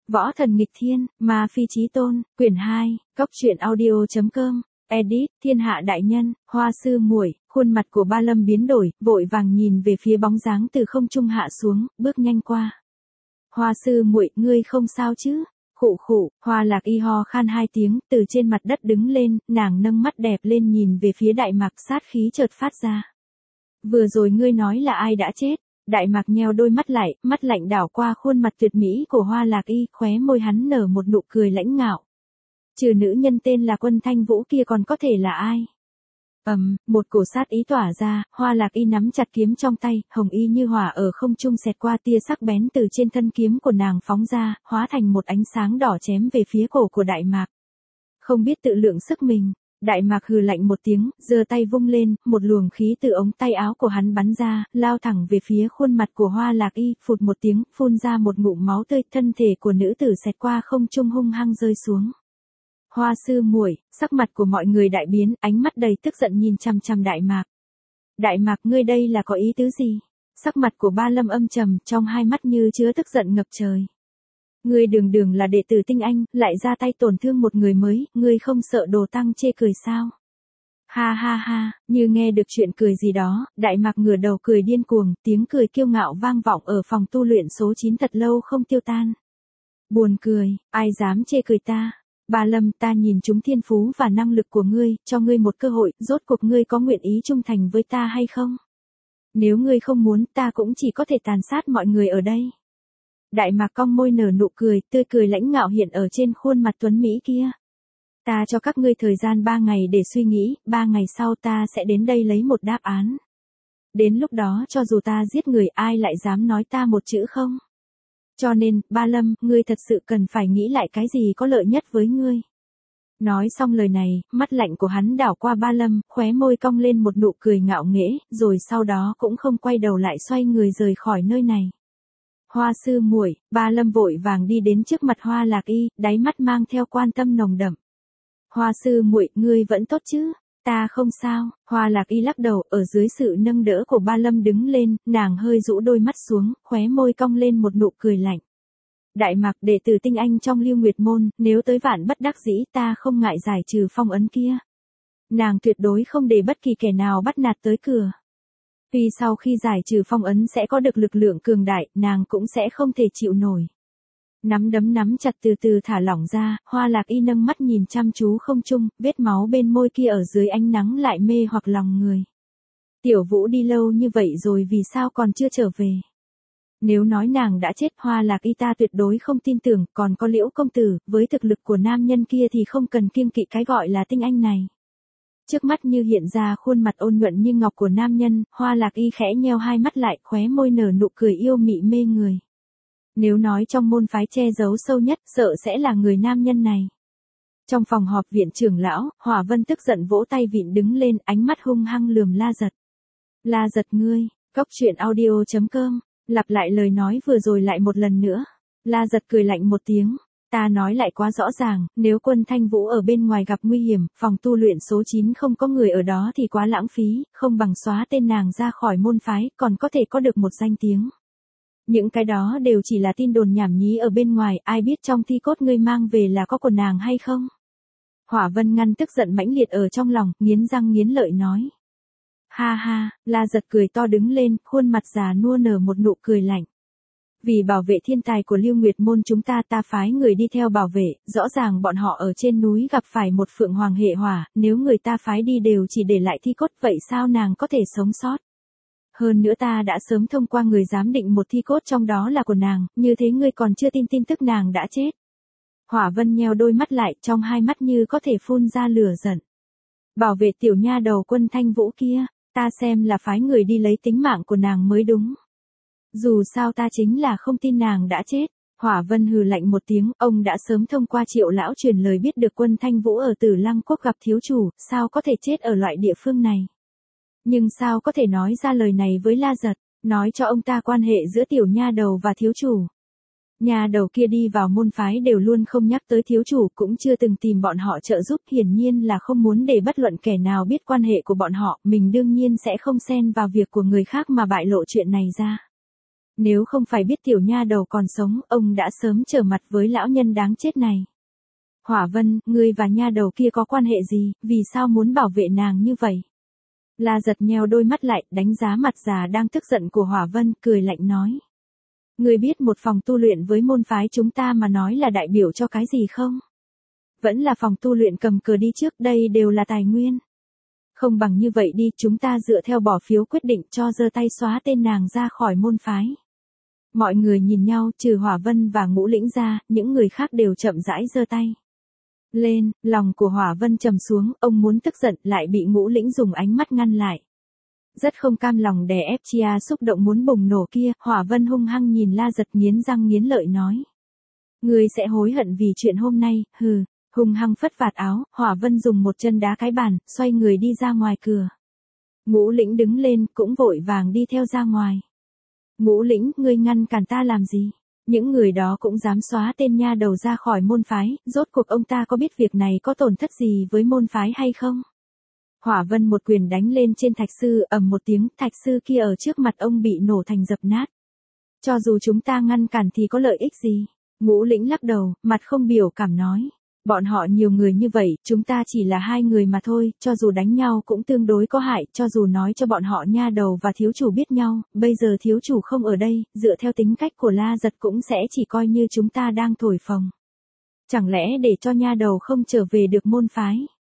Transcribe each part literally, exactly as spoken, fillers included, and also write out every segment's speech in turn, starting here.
Võ thần nghịch thiên, ma phi chí tôn, quyển hai, cốc truyện audio chấm com, edit, thiên hạ đại nhân, Hoa sư muội. Khuôn mặt của Ba Lâm biến đổi, vội vàng nhìn về phía bóng dáng từ không trung hạ xuống, bước nhanh qua. Hoa sư muội, ngươi không sao chứ? Khụ khụ, Hoa Lạc Y ho khan hai tiếng, từ trên mặt đất đứng lên, nàng nâng mắt đẹp lên nhìn về phía Đại Mạc, sát khí chợt phát ra. Vừa rồi ngươi nói là ai đã chết? Đại Mạc nheo đôi mắt lại, mắt lạnh đảo qua khuôn mặt tuyệt mỹ của Hoa Lạc Y, khóe môi hắn nở một nụ cười lãnh ngạo. Trừ nữ nhân tên là Quân Thanh Vũ kia còn có thể là ai? Ầm, um, một cổ sát ý tỏa ra, Hoa Lạc Y nắm chặt kiếm trong tay, hồng y như hỏa ở không trung xẹt qua, tia sắc bén từ trên thân kiếm của nàng phóng ra, hóa thành một ánh sáng đỏ chém về phía cổ của Đại Mạc. Không biết tự lượng sức mình, Đại Mạc hừ lạnh một tiếng, giơ tay vung lên, một luồng khí từ ống tay áo của hắn bắn ra, lao thẳng về phía khuôn mặt của Hoa Lạc Y, phụt một tiếng, phun ra một ngụm máu tươi, thân thể của nữ tử xẹt qua không trung hung hăng rơi xuống. Hoa sư muội, sắc mặt của mọi người đại biến, ánh mắt đầy tức giận nhìn chằm chằm Đại Mạc. Đại Mạc, ngươi đây là có ý tứ gì? Sắc mặt của Ba Lâm âm trầm, trong hai mắt như chứa tức giận ngập trời. Ngươi đường đường là đệ tử tinh anh, lại ra tay tổn thương một người mới, ngươi không sợ đồ tăng chê cười sao? Ha ha ha, như nghe được chuyện cười gì đó, Đại Mạc ngửa đầu cười điên cuồng, tiếng cười kiêu ngạo vang vọng ở phòng tu luyện số chín thật lâu không tiêu tan. Buồn cười, ai dám chê cười ta? Ba Lâm, ta nhìn trúng thiên phú và năng lực của ngươi, cho ngươi một cơ hội, rốt cuộc ngươi có nguyện ý trung thành với ta hay không? Nếu ngươi không muốn, ta cũng chỉ có thể tàn sát mọi người ở đây. Đại Mạc cong môi nở nụ cười, tươi cười lãnh ngạo hiện ở trên khuôn mặt tuấn mỹ kia. Ta cho các ngươi thời gian ba ngày để suy nghĩ, ba ngày sau ta sẽ đến đây lấy một đáp án. Đến lúc đó cho dù ta giết người, ai lại dám nói ta một chữ không? Cho nên, Ba Lâm, ngươi thật sự cần phải nghĩ lại cái gì có lợi nhất với ngươi. Nói xong lời này, mắt lạnh của hắn đảo qua Ba Lâm, khóe môi cong lên một nụ cười ngạo nghễ, rồi sau đó cũng không quay đầu lại xoay người rời khỏi nơi này. Hoa sư muội, Ba Lâm vội vàng đi đến trước mặt Hoa Lạc Y, đáy mắt mang theo quan tâm nồng đậm. Hoa sư muội, ngươi vẫn tốt chứ? Ta không sao. Hoa Lạc Y lắc đầu, ở dưới sự nâng đỡ của Ba Lâm đứng lên, nàng hơi rũ đôi mắt xuống, khóe môi cong lên một nụ cười lạnh. Đại Mạc, đệ tử tinh anh trong Lưu Nguyệt môn, nếu tới vạn bất đắc dĩ, ta không ngại giải trừ phong ấn kia. Nàng tuyệt đối không để bất kỳ kẻ nào bắt nạt tới cửa. Vì sau khi giải trừ phong ấn sẽ có được lực lượng cường đại, nàng cũng sẽ không thể chịu nổi. Nắm đấm nắm chặt từ từ thả lỏng ra, Hoa Lạc Y nâng mắt nhìn chăm chú không trung, vết máu bên môi kia ở dưới ánh nắng lại mê hoặc lòng người. Tiểu Vũ đi lâu như vậy rồi vì sao còn chưa trở về? Nếu nói nàng đã chết, Hoa Lạc Y ta tuyệt đối không tin tưởng, còn có Liễu công tử, với thực lực của nam nhân kia thì không cần kiêng kỵ cái gọi là tinh anh này. Trước mắt như hiện ra khuôn mặt ôn nhuận như ngọc của nam nhân, Hoa Lạc Y khẽ nheo hai mắt lại, khóe môi nở nụ cười yêu mị mê người. Nếu nói trong môn phái che giấu sâu nhất, sợ sẽ là người nam nhân này. Trong phòng họp viện trưởng lão, Hỏa Vân tức giận vỗ tay vịn đứng lên, ánh mắt hung hăng lườm La Giật. La Giật ngươi, cốc truyện audio chấm com, lặp lại lời nói vừa rồi lại một lần nữa. La Giật cười lạnh một tiếng. Ta nói lại quá rõ ràng, nếu Quân Thanh Vũ ở bên ngoài gặp nguy hiểm, phòng tu luyện số chín không có người ở đó thì quá lãng phí, không bằng xóa tên nàng ra khỏi môn phái, còn có thể có được một danh tiếng. Những cái đó đều chỉ là tin đồn nhảm nhí ở bên ngoài, ai biết trong thi cốt ngươi mang về là có của nàng hay không? Hỏa Vân ngăn tức giận mãnh liệt ở trong lòng, nghiến răng nghiến lợi nói. Ha ha, La Giật cười to đứng lên, khuôn mặt già nua nở một nụ cười lạnh. Vì bảo vệ thiên tài của Lưu Nguyệt môn chúng ta ta phái người đi theo bảo vệ, rõ ràng bọn họ ở trên núi gặp phải một phượng hoàng hệ hỏa, nếu người ta phái đi đều chỉ để lại thi cốt, vậy sao nàng có thể sống sót? Hơn nữa ta đã sớm thông qua người giám định một thi cốt trong đó là của nàng, như thế ngươi còn chưa tin tin tức nàng đã chết. Hỏa Vân nheo đôi mắt lại, trong hai mắt như có thể phun ra lửa giận. Bảo vệ tiểu nha đầu Quân Thanh Vũ kia, ta xem là phái người đi lấy tính mạng của nàng mới đúng. Dù sao ta chính là không tin nàng đã chết. Hỏa Vân hừ lạnh một tiếng, ông đã sớm thông qua Triệu lão truyền lời biết được Quân Thanh Vũ ở Tử Lăng Quốc gặp thiếu chủ, sao có thể chết ở loại địa phương này. Nhưng sao có thể nói ra lời này với La Giật, nói cho ông ta quan hệ giữa tiểu nha đầu và thiếu chủ. Nha đầu kia đi vào môn phái đều luôn không nhắc tới thiếu chủ, cũng chưa từng tìm bọn họ trợ giúp, hiển nhiên là không muốn để bất luận kẻ nào biết quan hệ của bọn họ, mình đương nhiên sẽ không xen vào việc của người khác mà bại lộ chuyện này ra. Nếu không phải biết tiểu nha đầu còn sống, ông đã sớm trở mặt với lão nhân đáng chết này. Hỏa Vân, ngươi và nha đầu kia có quan hệ gì, vì sao muốn bảo vệ nàng như vậy? La Giật nheo đôi mắt lại, đánh giá mặt già đang tức giận của Hỏa Vân, cười lạnh nói. Ngươi biết một phòng tu luyện với môn phái chúng ta mà nói là đại biểu cho cái gì không? Vẫn là phòng tu luyện cầm cờ đi trước, đây đều là tài nguyên. Không bằng như vậy đi, chúng ta dựa theo bỏ phiếu quyết định cho giơ tay xóa tên nàng ra khỏi môn phái. Mọi người nhìn nhau, trừ Hỏa Vân và Ngũ Lĩnh ra, những người khác đều chậm rãi giơ tay lên. Lòng của Hỏa Vân trầm xuống, ông muốn tức giận lại bị Ngũ Lĩnh dùng ánh mắt ngăn lại. Rất không cam lòng đè ép chia xúc động muốn bùng nổ kia, Hỏa Vân hung hăng nhìn La Giật nghiến răng nghiến lợi nói. Ngươi sẽ hối hận vì chuyện hôm nay, hừ. Hung hăng phất vạt áo, Hỏa Vân dùng một chân đá cái bàn, xoay người đi ra ngoài cửa. Ngũ Lĩnh đứng lên, cũng vội vàng đi theo ra ngoài. Ngũ Lĩnh, ngươi ngăn cản ta làm gì? Những người đó cũng dám xóa tên nha đầu ra khỏi môn phái, rốt cuộc ông ta có biết việc này có tổn thất gì với môn phái hay không? Hỏa Vân một quyền đánh lên trên thạch sư, ầm một tiếng, thạch sư kia ở trước mặt ông bị nổ thành dập nát. Cho dù chúng ta ngăn cản thì có lợi ích gì? Ngũ Lĩnh lắc đầu, mặt không biểu cảm nói. Bọn họ nhiều người như vậy, chúng ta chỉ là hai người mà thôi, cho dù đánh nhau cũng tương đối có hại, cho dù nói cho bọn họ nha đầu và thiếu chủ biết nhau, bây giờ thiếu chủ không ở đây, dựa theo tính cách của La Giật cũng sẽ chỉ coi như chúng ta đang thổi phồng. Chẳng lẽ để cho nha đầu không trở về được môn phái?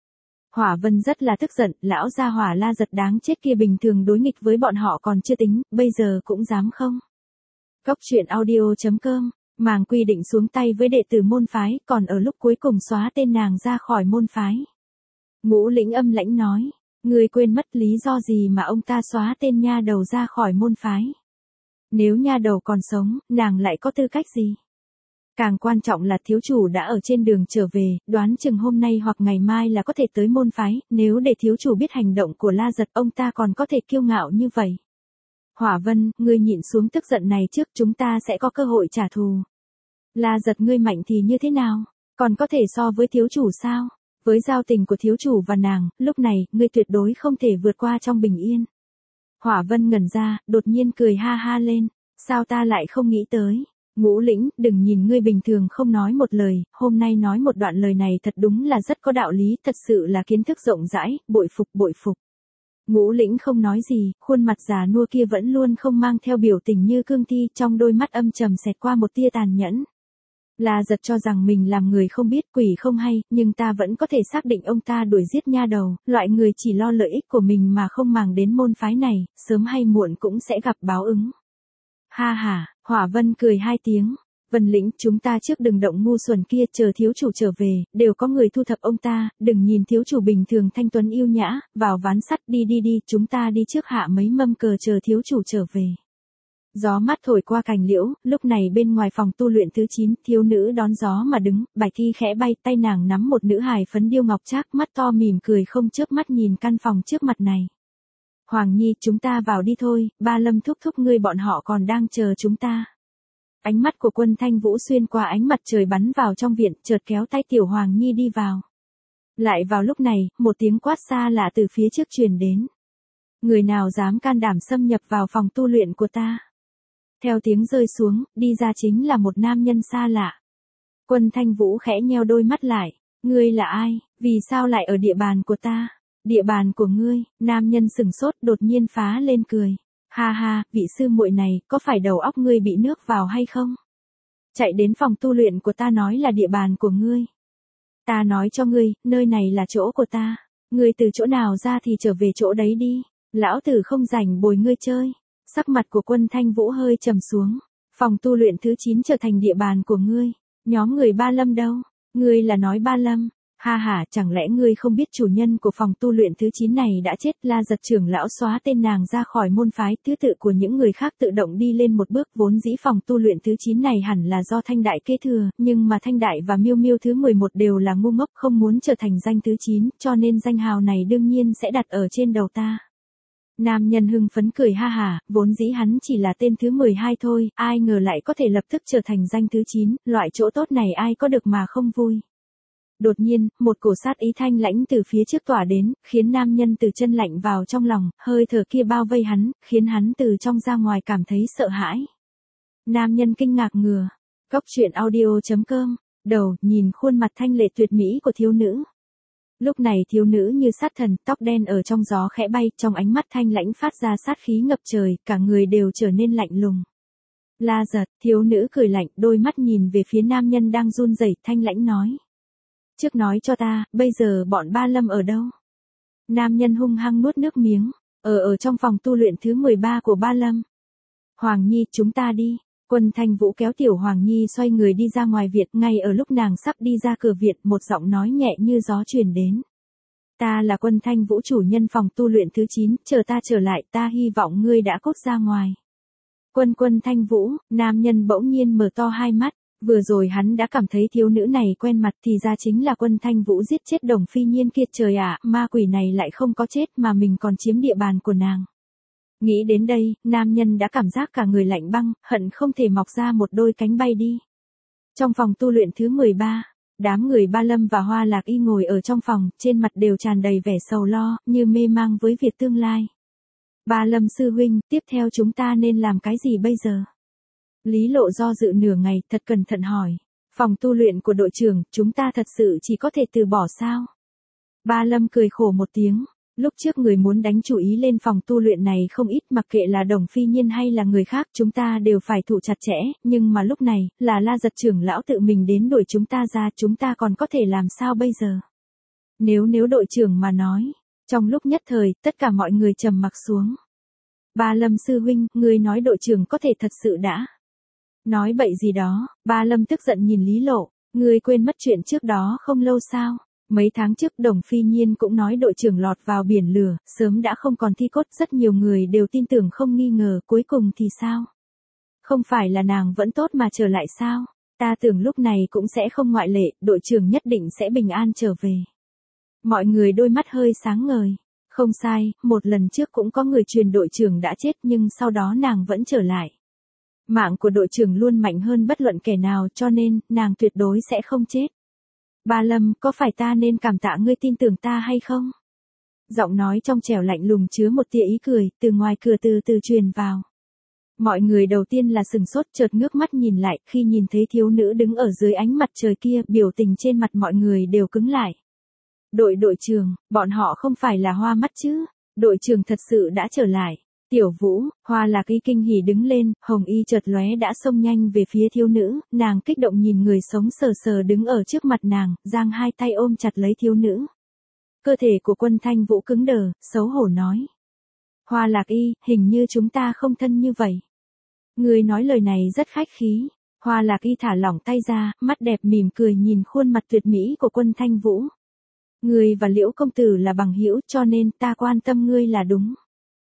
Hỏa Vân rất là tức giận, lão gia hỏa La Giật đáng chết kia bình thường đối nghịch với bọn họ còn chưa tính, bây giờ cũng dám không? Cốc truyện audio chấm com. Màng quy định xuống tay với đệ tử môn phái, còn ở lúc cuối cùng xóa tên nàng ra khỏi môn phái. Ngũ Lĩnh âm lãnh nói, ngươi quên mất lý do gì mà ông ta xóa tên nha đầu ra khỏi môn phái. Nếu nha đầu còn sống, nàng lại có tư cách gì? Càng quan trọng là thiếu chủ đã ở trên đường trở về, đoán chừng hôm nay hoặc ngày mai là có thể tới môn phái, nếu để thiếu chủ biết hành động của La Giật ông ta còn có thể kiêu ngạo như vậy. Hỏa Vân, ngươi nhịn xuống tức giận này trước, chúng ta sẽ có cơ hội trả thù. La Giật ngươi mạnh thì như thế nào? Còn có thể so với thiếu chủ sao? Với giao tình của thiếu chủ và nàng, lúc này, ngươi tuyệt đối không thể vượt qua trong bình yên. Hỏa Vân ngẩn ra, đột nhiên cười ha ha lên. Sao ta lại không nghĩ tới? Ngũ Lĩnh, đừng nhìn ngươi bình thường không nói một lời, hôm nay nói một đoạn lời này thật đúng là rất có đạo lý, thật sự là kiến thức rộng rãi, bội phục bội phục. Ngũ Lĩnh không nói gì, khuôn mặt già nua kia vẫn luôn không mang theo biểu tình như cương thi, trong đôi mắt âm trầm xẹt qua một tia tàn nhẫn. La Giật cho rằng mình làm người không biết quỷ không hay, nhưng ta vẫn có thể xác định ông ta đuổi giết nha đầu, loại người chỉ lo lợi ích của mình mà không màng đến môn phái này, sớm hay muộn cũng sẽ gặp báo ứng. Ha ha, Hỏa Vân cười hai tiếng. Vân Lĩnh, chúng ta trước đừng động ngu xuẩn kia, chờ thiếu chủ trở về, đều có người thu thập ông ta, đừng nhìn thiếu chủ bình thường thanh tuấn yêu nhã, vào ván sắt đi đi đi, chúng ta đi trước hạ mấy mâm cờ chờ thiếu chủ trở về. Gió mát thổi qua cành liễu, lúc này bên ngoài phòng tu luyện thứ chín, thiếu nữ đón gió mà đứng, Bạch Thi khẽ bay, tay nàng nắm một nữ hài phấn điêu ngọc trác, mắt to mỉm cười không chớp mắt nhìn căn phòng trước mặt này. Hoàng Nhi, chúng ta vào đi thôi, Ba Lâm thúc thúc ngươi bọn họ còn đang chờ chúng ta. Ánh mắt của Quân Thanh Vũ xuyên qua ánh mặt trời bắn vào trong viện, chợt kéo tay Tiểu Hoàng Nhi đi vào. Lại vào lúc này, một tiếng quát xa lạ từ phía trước truyền đến. Người nào dám can đảm xâm nhập vào phòng tu luyện của ta? Theo tiếng rơi xuống, đi ra chính là một nam nhân xa lạ. Quân Thanh Vũ khẽ nheo đôi mắt lại. Ngươi là ai? Vì sao lại ở địa bàn của ta? Địa bàn của ngươi? Nam nhân sừng sốt đột nhiên phá lên cười. Ha ha, vị sư muội này, có phải đầu óc ngươi bị nước vào hay không? Chạy đến phòng tu luyện của ta nói là địa bàn của ngươi. Ta nói cho ngươi, nơi này là chỗ của ta. Ngươi từ chỗ nào ra thì trở về chỗ đấy đi. Lão tử không rảnh bồi ngươi chơi. Sắc mặt của Quân Thanh Vũ hơi trầm xuống. Phòng tu luyện thứ chín trở thành địa bàn của ngươi. Nhóm người Ba Lâm đâu? Ngươi là nói Ba Lâm? Ha ha, chẳng lẽ ngươi không biết chủ nhân của phòng tu luyện thứ chín này đã chết? La Giật trưởng lão xóa tên nàng ra khỏi môn phái, thứ tự của những người khác tự động đi lên một bước, vốn dĩ phòng tu luyện thứ chín này hẳn là do Thanh Đại kế thừa, nhưng mà Thanh Đại và Miêu Miêu thứ mười một đều là ngu ngốc không muốn trở thành danh thứ chín, cho nên danh hào này đương nhiên sẽ đặt ở trên đầu ta. Nam nhân hưng phấn cười ha hả, vốn dĩ hắn chỉ là tên thứ mười hai thôi, ai ngờ lại có thể lập tức trở thành danh thứ chín, loại chỗ tốt này ai có được mà không vui. Đột nhiên, một cổ sát ý thanh lãnh từ phía trước tỏa đến, khiến nam nhân từ chân lạnh vào trong lòng, hơi thở kia bao vây hắn, khiến hắn từ trong ra ngoài cảm thấy sợ hãi. Nam nhân kinh ngạc ngừa. Cốc truyện audio chấm com. Đầu, nhìn khuôn mặt thanh lệ tuyệt mỹ của thiếu nữ. Lúc này thiếu nữ như sát thần, tóc đen ở trong gió khẽ bay, trong ánh mắt thanh lãnh phát ra sát khí ngập trời, cả người đều trở nên lạnh lùng. La giật, thiếu nữ cười lạnh, đôi mắt nhìn về phía nam nhân đang run rẩy, thanh lãnh nói. Trước nói cho ta, bây giờ bọn Ba Lâm ở đâu? Nam nhân hung hăng nuốt nước miếng, ở ở trong phòng tu luyện thứ mười ba của Ba Lâm. Hoàng Nhi, chúng ta đi. Quân Thanh Vũ kéo tiểu Hoàng Nhi xoay người đi ra ngoài viện, ngay ở lúc nàng sắp đi ra cửa viện, một giọng nói nhẹ như gió truyền đến. Ta là Quân Thanh Vũ, chủ nhân phòng tu luyện thứ chín, chờ ta trở lại, ta hy vọng ngươi đã cốt ra ngoài. Quân Quân Thanh Vũ, nam nhân bỗng nhiên mở to hai mắt, vừa rồi hắn đã cảm thấy thiếu nữ này quen mặt, thì ra chính là Quân Thanh Vũ giết chết Đồng Phi Nhiên kia. Trời ạ, ma quỷ này lại không có chết mà mình còn chiếm địa bàn của nàng. Nghĩ đến đây, nam nhân đã cảm giác cả người lạnh băng, hận không thể mọc ra một đôi cánh bay đi. Trong phòng tu luyện thứ mười ba, đám người Ba Lâm và Hoa Lạc Y ngồi ở trong phòng, trên mặt đều tràn đầy vẻ sầu lo, như mê mang với việc tương lai. Ba Lâm sư huynh, tiếp theo chúng ta nên làm cái gì bây giờ? Lý Lộ do dự nửa ngày, thật cẩn thận hỏi. Phòng tu luyện của đội trưởng, chúng ta thật sự chỉ có thể từ bỏ sao? Ba Lâm cười khổ một tiếng. Lúc trước người muốn đánh chủ ý lên phòng tu luyện này không ít, mặc kệ là Đồng Phi Nhiên hay là người khác, chúng ta đều phải thủ chặt chẽ, nhưng mà lúc này, là La Giật trưởng lão tự mình đến đuổi chúng ta ra, chúng ta còn có thể làm sao bây giờ? Nếu nếu đội trưởng mà nói, trong lúc nhất thời, tất cả mọi người trầm mặc xuống. Ba Lâm sư huynh, người nói đội trưởng có thể thật sự đã. Nói bậy gì đó, Ba Lâm tức giận nhìn Lý Lộ, người quên mất chuyện trước đó không lâu sao? Mấy tháng trước Đồng Phi Nhiên cũng nói đội trưởng lọt vào biển lửa, sớm đã không còn thi cốt, rất nhiều người đều tin tưởng không nghi ngờ, cuối cùng thì sao? Không phải là nàng vẫn tốt mà trở lại sao? Ta tưởng lúc này cũng sẽ không ngoại lệ, đội trưởng nhất định sẽ bình an trở về. Mọi người đôi mắt hơi sáng ngời. Không sai, một lần trước cũng có người truyền đội trưởng đã chết nhưng sau đó nàng vẫn trở lại. Mạng của đội trưởng luôn mạnh hơn bất luận kẻ nào, cho nên, nàng tuyệt đối sẽ không chết. Ba Lâm, có phải ta nên cảm tạ ngươi tin tưởng ta hay không? Giọng nói trong trẻo lạnh lùng chứa một tia ý cười, từ ngoài cửa từ từ truyền vào. Mọi người đầu tiên là sừng sốt, chợt ngước mắt nhìn lại, khi nhìn thấy thiếu nữ đứng ở dưới ánh mặt trời kia, biểu tình trên mặt mọi người đều cứng lại. Đội đội trưởng, bọn họ không phải là hoa mắt chứ? Đội trưởng thật sự đã trở lại. Tiểu Vũ, Hoa Lạc Y kinh hỉ đứng lên, hồng y chợt lóe đã xông nhanh về phía thiếu nữ, nàng kích động nhìn người sống sờ sờ đứng ở trước mặt nàng, giang hai tay ôm chặt lấy thiếu nữ. Cơ thể của Quân Thanh Vũ cứng đờ, xấu hổ nói. Hoa Lạc Y, hình như chúng ta không thân như vậy. Người nói lời này rất khách khí. Hoa Lạc Y thả lỏng tay ra, mắt đẹp mỉm cười nhìn khuôn mặt tuyệt mỹ của Quân Thanh Vũ. Người và Liễu công tử là bằng hữu, cho nên ta quan tâm ngươi là đúng.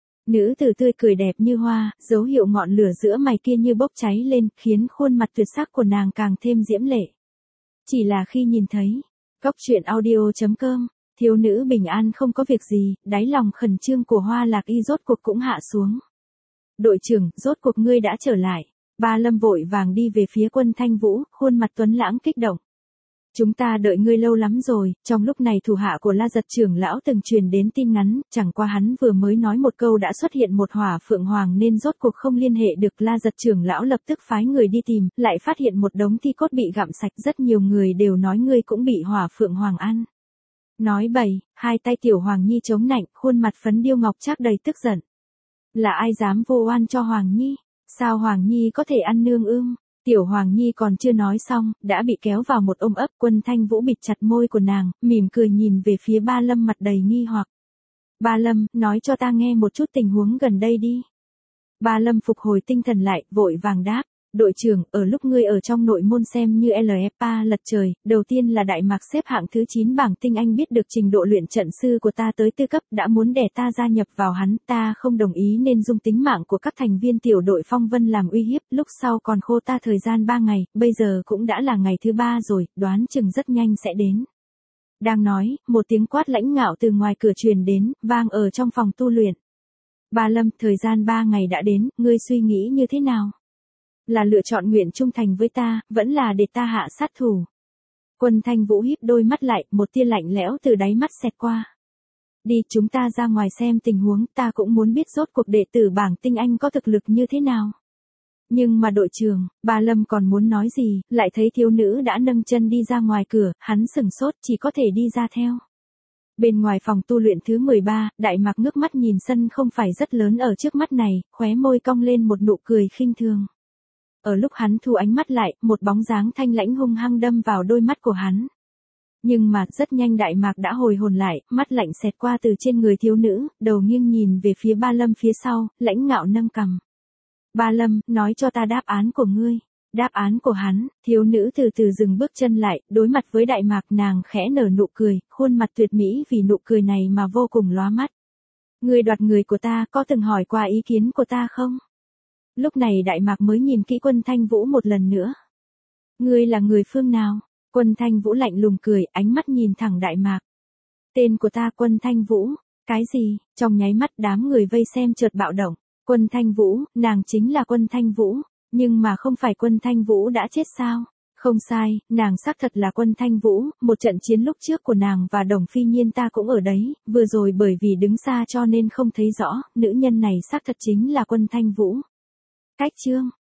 Nữ tử tươi cười đẹp như hoa, dấu hiệu ngọn lửa giữa mày kia như bốc cháy lên, khiến khuôn mặt tuyệt sắc của nàng càng thêm diễm lệ. Chỉ là khi nhìn thấy, cốc truyện audio chấm com, thiếu nữ bình an không có việc gì, đáy lòng khẩn trương của Hoa Lạc Y rốt cuộc cũng hạ xuống. Đội trưởng, rốt cuộc ngươi đã trở lại. Ba Lâm vội vàng đi về phía Quân Thanh Vũ, khuôn mặt tuấn lãng kích động. Chúng ta đợi ngươi lâu lắm rồi. Trong lúc này thủ hạ của La Giật trưởng lão từng truyền đến tin ngắn, chẳng qua hắn vừa mới nói một câu đã xuất hiện một hỏa phượng hoàng nên rốt cuộc không liên hệ được. La Giật trưởng lão lập tức phái người đi tìm, lại phát hiện một đống thi cốt bị gặm sạch, rất nhiều người đều nói ngươi cũng bị hỏa phượng hoàng ăn. Nói bậy, hai tay tiểu Hoàng Nhi chống nạnh, khuôn mặt phấn điêu ngọc trác đầy tức giận. Là ai dám vô oan cho Hoàng Nhi? Sao Hoàng Nhi có thể ăn nương ương? Tiểu Hoàng Nhi còn chưa nói xong, đã bị kéo vào một ôm ấp. Quân Thanh Vũ bịt chặt môi của nàng, mỉm cười nhìn về phía Ba Lâm mặt đầy nghi hoặc. Ba Lâm, nói cho ta nghe một chút tình huống gần đây đi. Ba Lâm phục hồi tinh thần lại, vội vàng đáp. Đội trưởng, ở lúc ngươi ở trong nội môn xem như lờ ép a lật trời, đầu tiên là Đại Mạc xếp hạng thứ chín bảng tinh anh biết được trình độ luyện trận sư của ta tới tư cấp, đã muốn đè ta gia nhập vào hắn, ta không đồng ý nên dùng tính mạng của các thành viên tiểu đội Phong Vân làm uy hiếp, lúc sau còn khô ta thời gian ba ngày, bây giờ cũng đã là ngày thứ ba rồi, đoán chừng rất nhanh sẽ đến. Đang nói, một tiếng quát lãnh ngạo từ ngoài cửa truyền đến, vang ở trong phòng tu luyện. Ba Lâm, thời gian ba ngày đã đến, ngươi suy nghĩ như thế nào? Là lựa chọn nguyện trung thành với ta, vẫn là để ta hạ sát thủ. Quân Thanh Vũ híp đôi mắt lại, một tia lạnh lẽo từ đáy mắt xẹt qua. Đi, chúng ta ra ngoài xem tình huống, ta cũng muốn biết rốt cuộc đệ tử bảng tinh anh có thực lực như thế nào. Nhưng mà đội trưởng, bà Lâm còn muốn nói gì, lại thấy thiếu nữ đã nâng chân đi ra ngoài cửa, hắn sừng sốt chỉ có thể đi ra theo. Bên ngoài phòng tu luyện thứ mười ba, Đại Mạc ngước mắt nhìn sân không phải rất lớn ở trước mắt này, khóe môi cong lên một nụ cười khinh thường. Ở lúc hắn thu ánh mắt lại, một bóng dáng thanh lãnh hung hăng đâm vào đôi mắt của hắn. Nhưng mà, rất nhanh Đại Mạc đã hồi hồn lại, mắt lạnh xẹt qua từ trên người thiếu nữ, đầu nghiêng nhìn về phía Ba Lâm phía sau, lãnh ngạo nâng cằm. Ba Lâm, nói cho ta đáp án của ngươi. Đáp án của hắn, thiếu nữ từ từ dừng bước chân lại, đối mặt với Đại Mạc nàng khẽ nở nụ cười, khuôn mặt tuyệt mỹ vì nụ cười này mà vô cùng lóa mắt. Ngươi đoạt người của ta, có từng hỏi qua ý kiến của ta không? Lúc này Đại Mạc mới nhìn kỹ Quân Thanh Vũ một lần nữa. Ngươi là người phương nào? Quân Thanh Vũ lạnh lùng cười, ánh mắt nhìn thẳng Đại Mạc. Tên của ta Quân Thanh Vũ. Cái gì? Trong nháy mắt đám người vây xem chợt bạo động. Quân Thanh Vũ, nàng chính là Quân Thanh Vũ. Nhưng mà không phải Quân Thanh Vũ đã chết sao? Không sai, nàng xác thật là Quân Thanh Vũ, một trận chiến lúc trước của nàng và Đồng Phi Nhiên ta cũng ở đấy, vừa rồi bởi vì đứng xa cho nên không thấy rõ, nữ nhân này xác thật chính là Quân Thanh Vũ. Cách chương